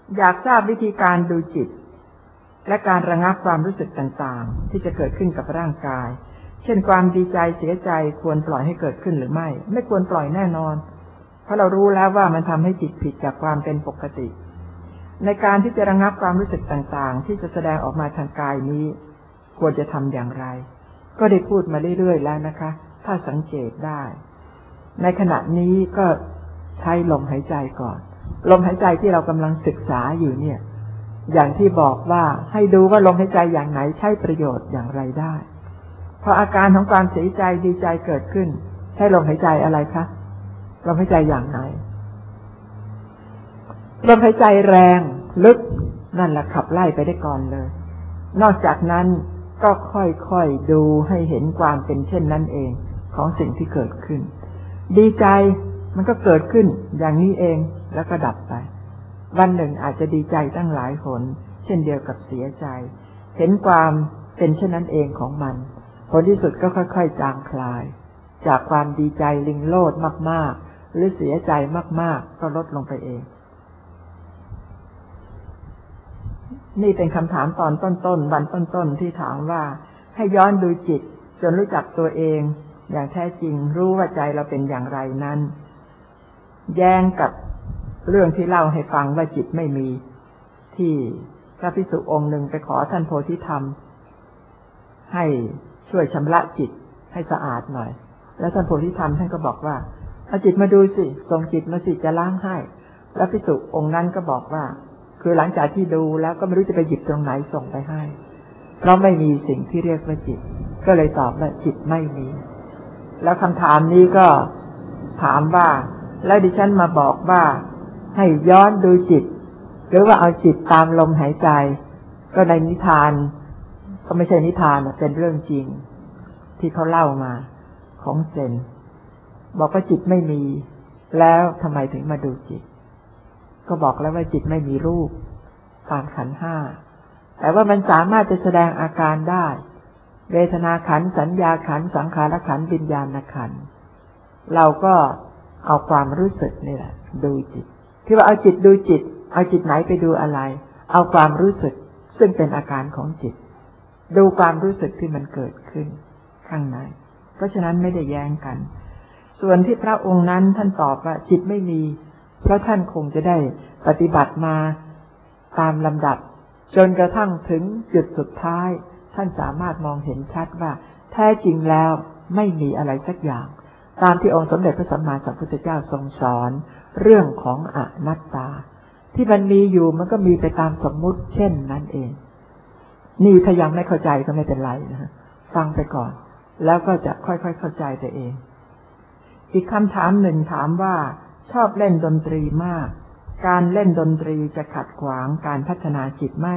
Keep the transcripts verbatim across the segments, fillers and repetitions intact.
อยากทราบวิธีการดูจิตและการระงับความรู้สึกต่างๆที่จะเกิดขึ้นกับร่างกายเช่นความดีใจเสียใจควรปล่อยให้เกิดขึ้นหรือไม่ไม่ควรปล่อยแน่นอนเพราะเรารู้แล้วว่ามันทำให้จิตผิดจากความเป็นปกติในการที่จะระงับความรู้สึกต่างๆที่จะแสดงออกมาทางกายนี้ควรจะทำอย่างไรก็ได้พูดมาเรื่อยๆแล้วนะคะถ้าสังเกตได้ในขณะนี้ก็ใช้ลมหายใจก่อนลมหายใจที่เรากำลังศึกษาอยู่เนี่ยอย่างที่บอกว่าให้ดูว่าลมหายใจอย่างไหนใช้ประโยชน์อย่างไรได้พออาการของความเสียใจดีใจเกิดขึ้นใช้ลมหายใจอะไรคะลมหายใจอย่างไหนลมหายใจแรงลึกนั่นแหละขับไล่ไปได้ก่อนเลยนอกจากนั้นก็ค่อยๆดูให้เห็นความเป็นเช่นนั้นเองของสิ่งที่เกิดขึ้นดีใจมันก็เกิดขึ้นอย่างนี้เองแล้วก็ดับไปวันหนึ่งอาจจะดีใจตั้งหลายหนเช่นเดียวกับเสียใจเห็นความเป็นเช่นนั้นเองของมันผลที่สุดก็ค่อยๆจางคลายจากความดีใจลิงโลดมากๆหรือเสียใจมากๆก็ลดลงไปเองนี่เป็นคำถามตอนต้นๆวันต้นๆที่ถามว่าให้ย้อนดูจิตจนรู้จักตัวเองอย่างแท้จริงรู้ว่าใจเราเป็นอย่างไรนั้นแย้งกับเรื่องที่เล่าให้ฟังว่าจิตไม่มีที่พระภิกษุองค์หนึ่งไปขอท่านโพธิธรรมให้ช่วยชำระจิตให้สะอาดหน่อยแล้วท่านโพธิธรรมท่านก็บอกว่าเอาจิตมาดูสิส่งจิตมาสิจะล้างให้แล้วภิกษุองค์นั้นก็บอกว่าคือหลังจากที่ดูแล้วก็ไม่รู้จะไปหยิบตรงไหนส่งไปให้เพราะไม่มีสิ่งที่เรียกว่าจิตก็เลยตอบว่าจิตไม่มีแล้วคำถามนี้ก็ถามว่าแล้วดิฉันมาบอกว่าให้ย้อนดูจิตหรือว่าเอาจิตตามลมหายใจก็ในนิทานก็ไม่ใช่นิทานเป็นเรื่องจริงที่เขาเล่ามาของเซนบอกว่าจิตไม่มีแล้วทำไมถึงมาดูจิตก็บอกแล้วว่าจิตไม่มีรูปตามขันธ์ห้าแต่ว่ามันสามารถจะแสดงอาการได้เวทนาขันธ์สัญญาขันธ์สังขารขันธ์วิญญาณขันธ์เราก็เอาความรู้สึกนี่แหละดูจิตที่ว่าเอาจิตดูจิตเอาจิตไหนไปดูอะไรเอาความรู้สึกซึ่งเป็นอาการของจิตดูความรู้สึกที่มันเกิดขึ้นข้างในเพราะฉะนั้นไม่ได้แย้งกันส่วนที่พระองค์นั้นท่านตอบว่าจิตไม่มีเพราะท่านคงจะได้ปฏิบัติมาตามลำดับจนกระทั่งถึงจุดสุดท้ายท่านสามารถมองเห็นชัดว่าแท้จริงแล้วไม่มีอะไรสักอย่างตามที่องค์สมเด็จพระสัมมาสัมพุทธเจ้าทรงสอนเรื่องของอนัตตาที่มันมีอยู่มันก็มีไปตามสมมุติเช่นนั้นเองนี่ถ้ายังไม่เข้าใจก็ไม่เป็นไรนะฮะฟังไปก่อนแล้วก็จะค่อยๆเข้าใจตัวเองอีกคำถามหนึ่งถามว่าชอบเล่นดนตรีมากการเล่นดนตรีจะขัดขวางการพัฒนาจิตไหม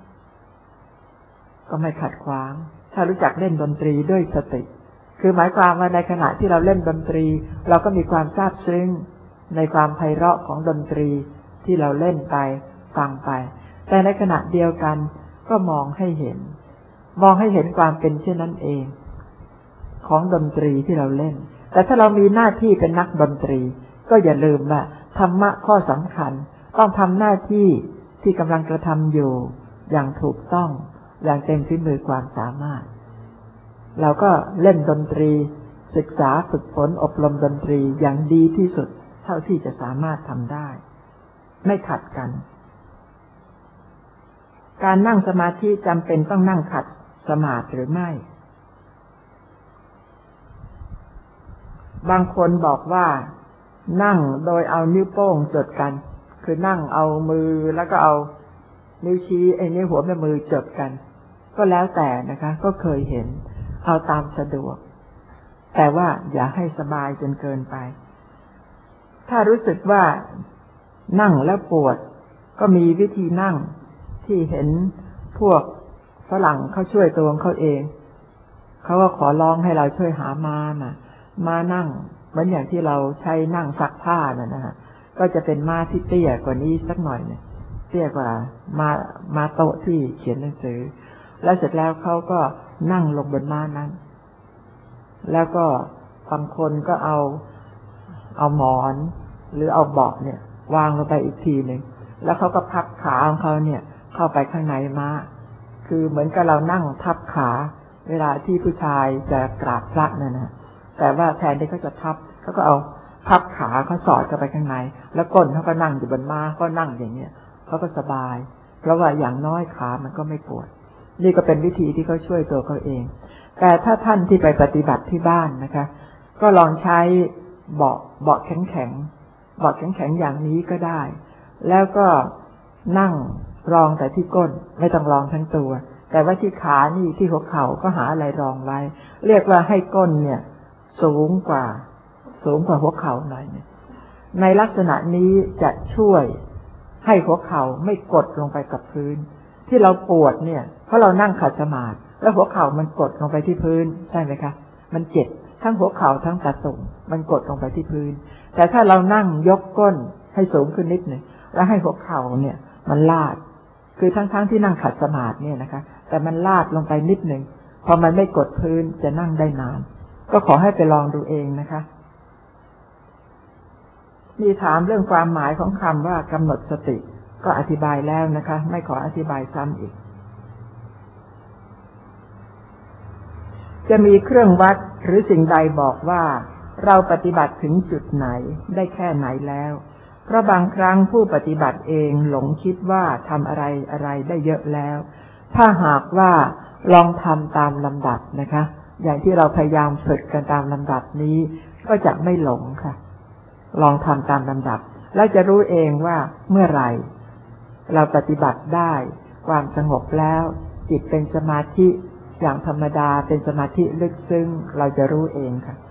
ก็ไม่ขัดขวางถ้ารู้จักเล่นดนตรีด้วยสติคือหมายความว่าในขณะที่เราเล่นดนตรีเราก็มีความซาบซึ้งในความไพเราะของดนตรีที่เราเล่นไปฟังไปแต่ในขณะเดียวกันก็มองให้เห็นมองให้เห็นความเป็นเช่นนั้นเองของดนตรีที่เราเล่นแต่ถ้าเรามีหน้าที่เป็นนักดนตรีก็อย่าลืมว่าธรรมะข้อสำคัญต้องทำหน้าที่ที่กำลังกระทำอยู่อย่างถูกต้องอย่างเต็มฝีมือความสามารถเราก็เล่นดนตรีศึกษาฝึกฝนอบรมดนตรีอย่างดีที่สุดเท่าที่จะสามารถทำได้ไม่ขัดกันการนั่งสมาธิจำเป็นต้องนั่งขัดสมาธิหรือไม่บางคนบอกว่านั่งโดยเอานิ้วโป้งจดกันคือนั่งเอามือแล้วก็เอานิ้วชี้ไอ้นิ้วหัวแม่มือจดกันก็แล้วแต่นะคะก็เคยเห็นเอาตามสะดวกแต่ว่าอย่าให้สบายจนเกินไปถ้ารู้สึกว่านั่งแล้วปวดก็มีวิธีนั่งที่เห็นพวกฝรั่งเขาช่วยตัวของเขาเองเขาก็ขอร้องให้เราช่วยหาม้ามาม้านั่งเหมือนอย่างที่เราใช้นั่งซักผ้าน่ะนะฮะก็จะเป็นม้าที่เตี้ยกว่านี้สักหน่อยเนี่ยเตี้ยกว่าม้าม้าโต๊ะที่เขียนหนังสือแล้วเสร็จแล้วเขาก็นั่งลงบนม้านั้นแล้วก็บางคนก็เอาเอาหมอนหรือเอาเบาะเนี่ยวางลงไปอีกทีหนึ่งแล้วเขาก็พับขาของเขาเนี่ยเข้าไปข้างในม้าคือเหมือนกับเรานั่งทับขาเวลาที่ผู้ชายจะกราบพระนั่นนะแต่ว่าแทนที่เขาจะทับเขาก็เอาพับขาเขาสอดเข้าไปข้างในแล้วก้นเขาก็นั่งอยู่บนม้าก็นั่งอย่างเนี้ยเขาก็สบายเพราะว่าอย่างน้อยขามันก็ไม่ปวดนี่ก็เป็นวิธีที่เขาช่วยตัวเขาเองแต่ถ้าท่านที่ไปปฏิบัติที่บ้านนะคะก็ลองใช้เบาะเบาะแข็งแข็งเบาะแข็งแข็งอย่างนี้ก็ได้แล้วก็นั่งรองแต่ที่ก้นไม่ต้องรองทั้งตัวแต่ว่าที่ขานี่ที่หัวเข่าก็หาอะไรรองไว้เรียกว่าให้ก้นเนี่ยสูงกว่าสูงกว่าหัวเข่าหน่อยเนี่ยในลักษณะนี้จะช่วยให้หัวเข่าไม่กดลงไปกับพื้นที่เราปวดเนี่ยเพราะเรานั่งขัดสมาธิแล้วหัวเข่ามันกดลงไปที่พื้นใช่ไหมคะมันเจ็บทั้งหัวเข่าทั้งตาตุ่มมันกดลงไปที่พื้นแต่ถ้าเรานั่งยกก้นให้สูงขึ้นนิดหนึ่งแล้วให้หัวเข่าเนี่ยมันลาดคือทั้งๆ ท, ที่นั่งขัดสมาธิเนี่ยนะคะแต่มันลาดลงไปนิดหนึ่งพอมันไม่กดพื้นจะนั่งได้นานก็ขอให้ไปลองดูเองนะคะมีถามเรื่องความหมายของคำว่ากำหนดสติก็อธิบายแล้วนะคะไม่ขออธิบายซ้ำอีกจะมีเครื่องวัดหรือสิ่งใดบอกว่าเราปฏิบัติถึงจุดไหนได้แค่ไหนแล้วเพราะบางครั้งผู้ปฏิบัติเองหลงคิดว่าทำอะไรอะไรได้เยอะแล้วถ้าหากว่าลองทำตามลำดับนะคะอย่างที่เราพยายามฝึกกันตามลำดับนี้ก็จะไม่หลงค่ะลองทำตามลำดับแล้วจะรู้เองว่าเมื่อไหร่เราปฏิบัติได้ความสงบแล้วจิตเป็นสมาธิอย่างธรรมดาเป็นสมาธิลึกซึ้งเราจะรู้เองค่ะ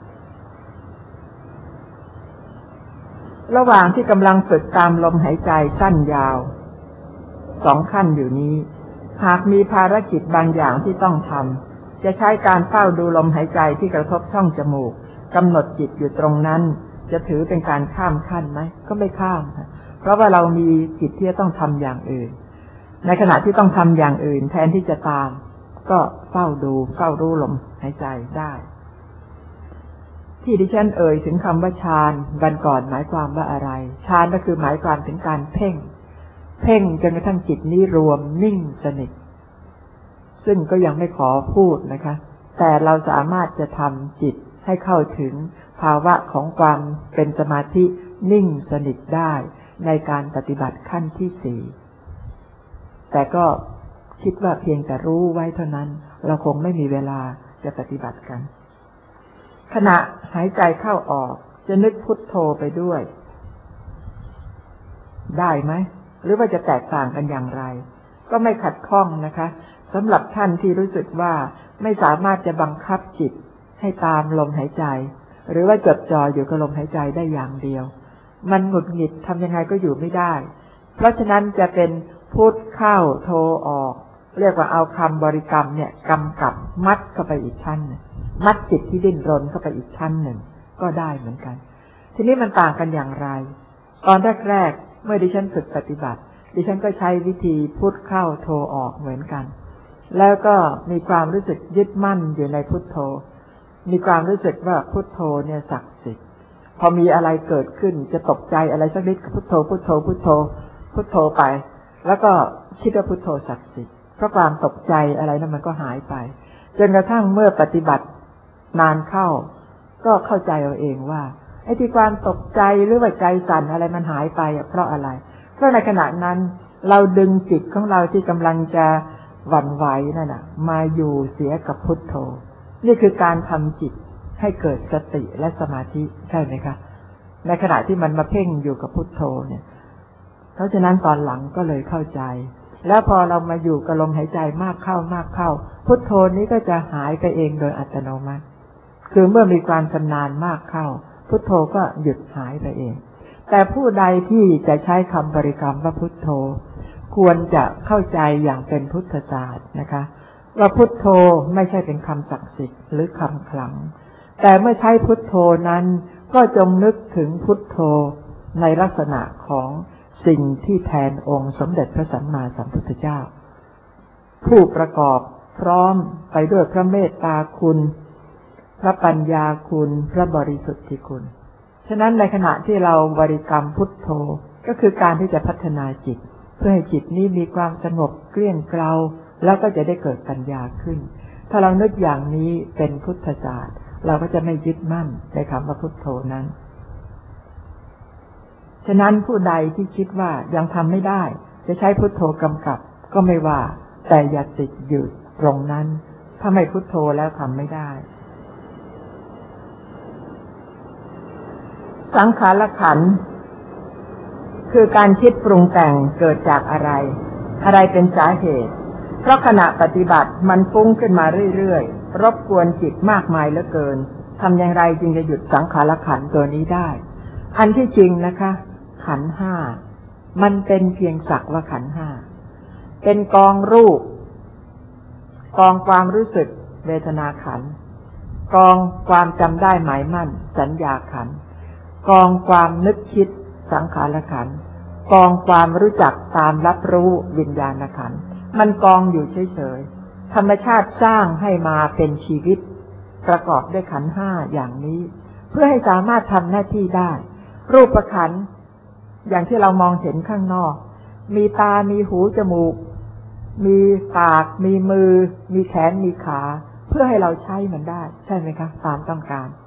ระหว่างที่กำลังฝึกตามลมหายใจสั้นยาวสองขั้นอยู่นี้หากมีภารกิจบางอย่างที่ต้องทำจะใช้การเฝ้าดูลมหายใจที่กระทบช่องจมูกกำหนดจิตอยู่ตรงนั้นจะถือเป็นการข้ามขั้นไหมก็ไม่ข้ามค่ะเพราะว่าเรามีจิตที่จะต้องทำอย่างอื่นในขณะที่ต้องทำอย่างอื่นแทนที่จะตามก็เฝ้าดูเฝ้ารู้ลมหายใจได้ที่ดิฉันเอ่ยถึงคำว่าฌานวันก่อนหมายความว่าอะไรฌานก็คือหมายความถึงการเพ่งเพ่งจนกระทั่งจิตนี้รวมนิ่งสนิทซึ่งก็ยังไม่ขอพูดนะคะแต่เราสามารถจะทำจิตให้เข้าถึงภาวะของความเป็นสมาธินิ่งสนิทได้ในการปฏิบัติขั้นที่สี่แต่ก็คิดว่าเพียงแต่รู้ไว้เท่านั้นเราคงไม่มีเวลาจะปฏิบัติกันขณะหายใจเข้าออกจะนึกพุทโธไปด้วยได้ไหมหรือว่าจะแตกต่างกันอย่างไรก็ไม่ขัดข้องนะคะสำหรับท่านที่รู้สึกว่าไม่สามารถจะบังคับจิตให้ตามลมหายใจหรือว่าจดจ่ออยู่กับลมหายใจได้อย่างเดียวมันหงุดหงิดทำยังไงก็อยู่ไม่ได้เพราะฉะนั้นจะเป็นพุทเข้าโธออกเรียกว่าเอาคำบริกรรมเนี่ยกำกับมัดเข้าไปอีกชั้นนึงมัดจิตที่ดิ้นรนเข้าไปอีกชั้นหนึ่งก็ได้เหมือนกันทีนี้มันต่างกันอย่างไรตอนแรกๆเมื่อดิฉันฝึกปฏิบัติดิฉันก็ใช้วิธีพุทเข้าโธออกเหมือนกันแล้วก็มีความรู้สึกยึดมั่นอยู่ในพุทโธมีความรู้สึกว่าพุทโธเนี่ยศักดิ์สิทธิ์พอมีอะไรเกิดขึ้นจะตกใจอะไรสักนิดพุทโธพุทโธพุทโธพุทโธไปแล้วก็คิดว่าพุทโธศักดิ์สิทธิ์เพราะความตกใจอะไรนั้นมันก็หายไปจนกระทั่งเมื่อปฏิบัตินานเข้าก็เข้าใจเอาเองว่าไอ้ที่ความตกใจหรือว่าใจสั่นอะไรมันหายไปเพราะอะไรเพราะในขณะนั้นเราดึงจิตของเราที่กำลังจะหวั่นไหวนั่นน่ะมาอยู่เสียกับพุทโธนี่คือการทำจิตให้เกิดสติและสมาธิใช่ไหมคะในขณะที่มันมาเพ่งอยู่กับพุทโธเนี่ยเพราะฉะนั้นตอนหลังก็เลยเข้าใจแล้วพอเรามาอยู่กับลมหายใจมากเข้ามากเข้าพุทโธนี้ก็จะหายไปเองโดยอัตโนมัติคือเมื่อมีความชำนาญมากเข้าพุทโธก็หยุดหายไปเองแต่ผู้ใดที่จะใช้คำบริกรรมว่าพุทโธควรจะเข้าใจอย่างเป็นพุทธศาสตร์นะคะว่าพุทโธไม่ใช่เป็นคำศักดิ์สิทธิ์หรือคำขลังแต่เมื่อใช้พุทโธนั้นก็จงนึกถึงพุทโธในลักษณะของสิ่งที่แทนองค์สมเด็จพระสัมมาสัมพุทธเจ้าผู้ประกอบพร้อมไปด้วยพระเมตตาคุณพระปัญญาคุณพระบริสุทธิคุณฉะนั้นในขณะที่เราบริกรรมพุทโธก็คือการที่จะพัฒนาจิตเพื่อให้จิตนี้มีความสงบเกลี้ยงเกลาแล้วก็จะได้เกิดปัญญาขึ้นถ้าเรานึกอย่างนี้เป็นพุทธศาสตร์เราก็จะไม่ยึดมั่นในคำว่าพุทโธนั้นฉะนั้นผู้ใดที่คิดว่ายังทำไม่ได้จะใช้พุทโธกำกับก็ไม่ว่าแต่อย่าติดอยู่ตรงนั้นถ้าไม่พุทโธแล้วทำไม่ได้สังขารขันธ์คือการคิดปรุงแต่งเกิดจากอะไรอะไรเป็นสาเหตุเพราะขณะปฏิบัติมันฟุ้งขึ้นมาเรื่อยๆรบกวนจิตมากมายเหลือเกินทำอย่างไรจึงจะหยุดสังขารขันธ์ตัวนี้ได้อันที่จริงนะคะขันธ์ห้ามันเป็นเพียงสักว่าขันธ์ห้าเป็นกองรูปกองความรู้สึกเวทนาขันธ์กองความจำได้หมายมั่นสัญญาขันธ์กองความนึกคิดสังขารขันธ์กองความรู้จักตามรับรู้วิญญาณขันธ์มันกองอยู่เฉยๆธรรมชาติสร้างให้มาเป็นชีวิตประกอบด้วยขันธ์ห้าอย่างนี้เพื่อให้สามารถทำหน้าที่ได้รูปขันธ์อย่างที่เรามองเห็นข้างนอกมีตามีหูจมูกมีปากมีมือมีแขนมีขาเพื่อให้เราใช้มันได้ใช่ไหมคะตามต้องการ